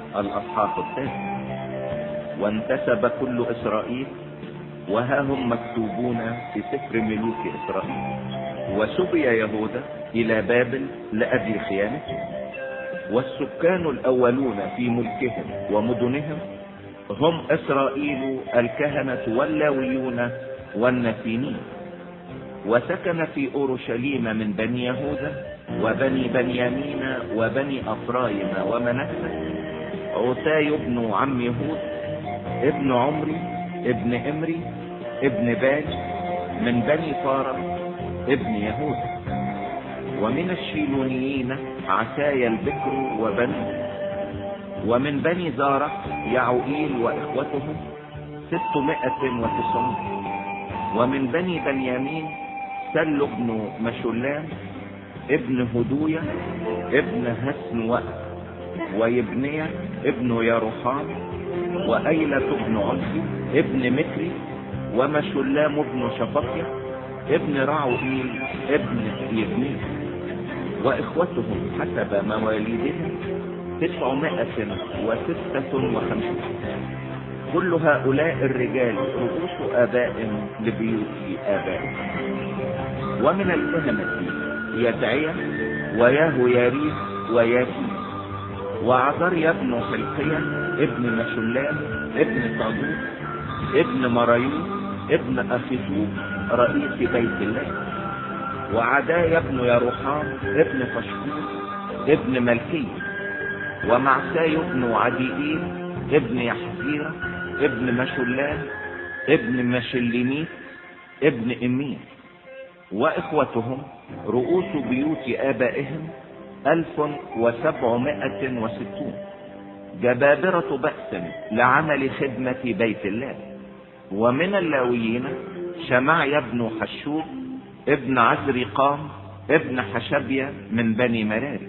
الأصحاح 9. وانتسب كل إسرائيل، وها هم مكتوبون في سفر ملوك إسرائيل. وسبي يهوذا إلى بابل لأجل خيانته. والسكان الأولون في ملكهم ومدنهم هم إسرائيل الكهنة واللاويون والنسيمين. وسكن في أورشليم من بني يهوذا وبني بنيامين وبني أفرايم ومنسى عتاي ابن عم يهود ابن عمري ابن امري ابن باج من بني فارة ابن يهوذا. ومن الشيلونيين عسايا البكر وبني. ومن بني زارع يعوئيل وإخوتهم 609. ومن بني بنيامين سل ابن مشلام ابن هدوية ابن هسنوأ ويبنية ابن يروحام وأيلة ابن عمسي ابن مكري ومشلام ابن شفقية ابن رعوئيل ابن يبني. وإخوتهم حسب مواليدهم 956. كل هؤلاء الرجال رؤوس آباء لبيوت آبائهم. ومن الكهنة يدعية وياهوياريب وياسين وعزريا ابن حلقية ابن مشلام ابن صادوق ابن مرايوت ابن أخيتوب رئيس بيت الله. وعدايا ابن يروحام ابن فشكور ابن ملكي. ومعساي ابن عديئيل ابن يحزيرة ابن مشلام ابن مشلميت ابن امير. واخوتهم رؤوس بيوت آبائهم 1760 جبابرة بأس لعمل خدمة بيت الله. ومن اللاويين شمعيا ابن حشوب ابن عزرقام ابن حشبية من بني مراري.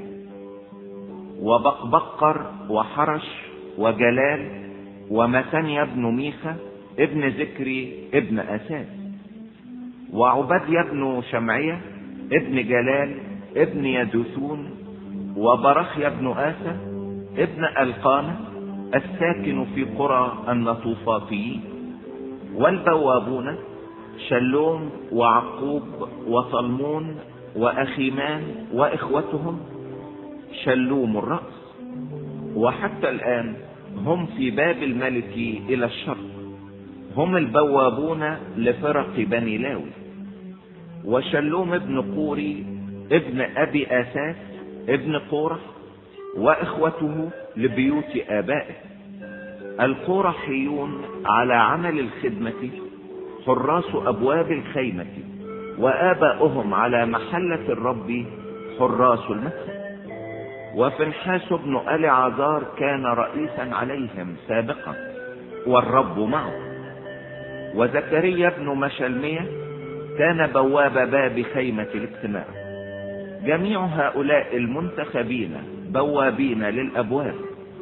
وبقبقر وحرش وجلال ومثنيا ابن ميخا ابن ذكري ابن أساس. وعبديا ابن شمعية ابن جلال ابن يدوثون. وبرخيا ابن آسى ابن ألقانة الساكن في قرى النطوفاطيين. والبوابون شلوم وعقوب وصلمون وأخيمان وإخوتهم شلوم الرأس. وحتى الآن هم في باب الملك إلى الشرق، هم البوابون لفرق بني لاوي. وشلوم ابن قوري ابن أبي آساس ابن قورح وإخوته لبيوت آبائه. القورحيون على عمل الخدمة حراس أبواب الخيمة، وآباؤهم على محلة الرب حراس المسجد. وفنحاس بن ألعازار كان رئيسا عليهم سابقا والرب معه. وزكريا بن مشلمية كان بواب باب خيمة الاجتماع. جميع هؤلاء المنتخبين بوابين للأبواب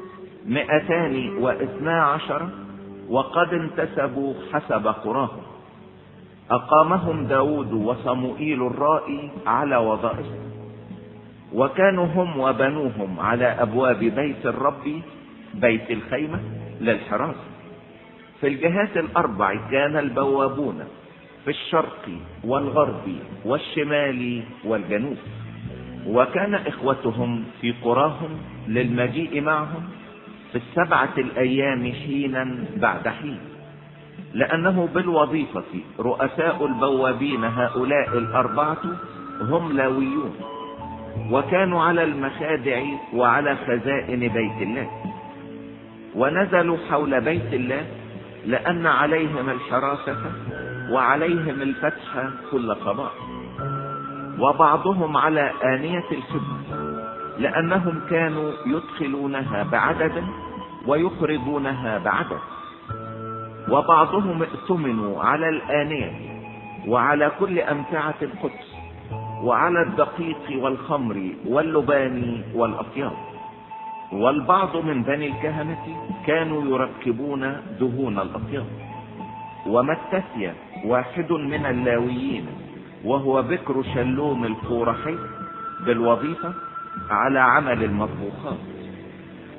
212، وقد انتسبوا حسب قراهم. أقامهم داود وصموئيل الرائي على وظائفهم. وكانوا هم وبنوهم على أبواب بيت الرب بيت الخيمة للحراسة. في الجهات الأربع كان البوابون في الشرق والغرب والشمال والجنوب. وكان إخوتهم في قراهم للمجيء معهم في 7 الأيام حينا بعد حين، لأنه بالوظيفة رؤساء البوابين هؤلاء ال4 هم لاويون، وكانوا على المخادع وعلى خزائن بيت الله. ونزلوا حول بيت الله لأن عليهم الحراسة وعليهم الفتح كل قضاء. وبعضهم على آنية الخدمة لأنهم كانوا يدخلونها بعدد ويخرجونها بعدد. وبعضهم ائتمنوا على الآنية وعلى كل أمتعة القدس وعلى الدقيق والخمر واللبان والأطياب. والبعض من بني الكهنة كانوا يركبون دهون الأطياب. ومتثيا واحد من اللاويين وهو بكر شلوم القورحي بالوظيفة على عمل المطبوخات.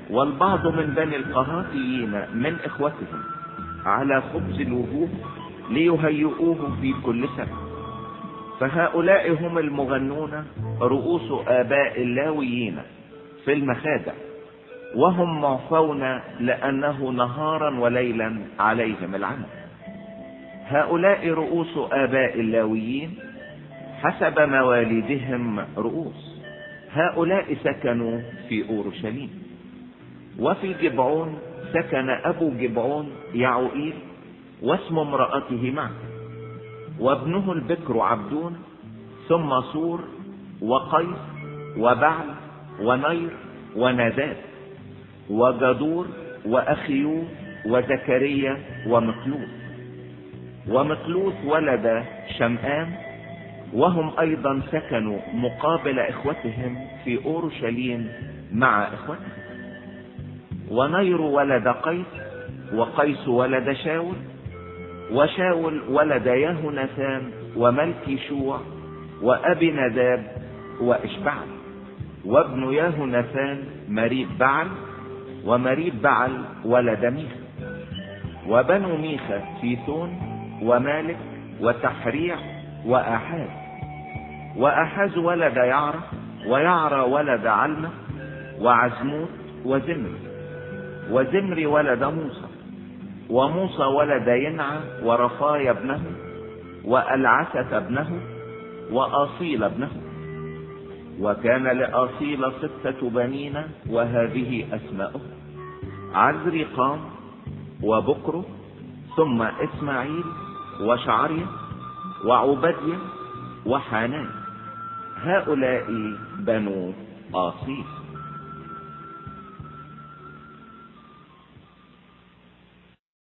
والبعض من بني القهاتيين من إخوتهم على خبز الوجوه ليهيئوه في كل سنة. فهؤلاء هم المغنون رؤوس آباء اللاويين في المخادع، وهم معفون لأنه نهارا وليلا عليهم العمل. هؤلاء رؤوس آباء اللاويين حسب مواليدهم رؤوس. هؤلاء سكنوا في أورشليم. وفي جبعون سكن أبو جبعون يعوئيل واسم امرأته معه، وابنه البكر عبدون، ثم صور وقيس وبعل ونير وناداب وجدور وأخيو وزكريا ومقلوث. ومقلوث ولد شمآم، وهم أيضا سكنوا مقابل إخوتهم في أورشليم مع إخوتهم. ونير ولد قيس، وقيس ولد شاول، وشاول ولد يهوناثان وملكي شوع وأبي نداب وإشبعل. وابن يهوناثان مريب بعل، ومريب بعل ولد ميخا. وبنو ميخا فيثون ومالك وتحريع وأحاز. وأحاز ولد يعرى، ويعرى ولد علمة وعزموت وزمري. وزمري ولد موسى، وموسى ولد ينعى ورفايا ابنه وألعسة ابنه وأصيل ابنه. وكان لأصيل 6 بنين، وهذه أسماؤهم: عزرقام وبكر، ثم إسماعيل وشعريا وعبديا وحنان. هؤلاء بنو آصيل.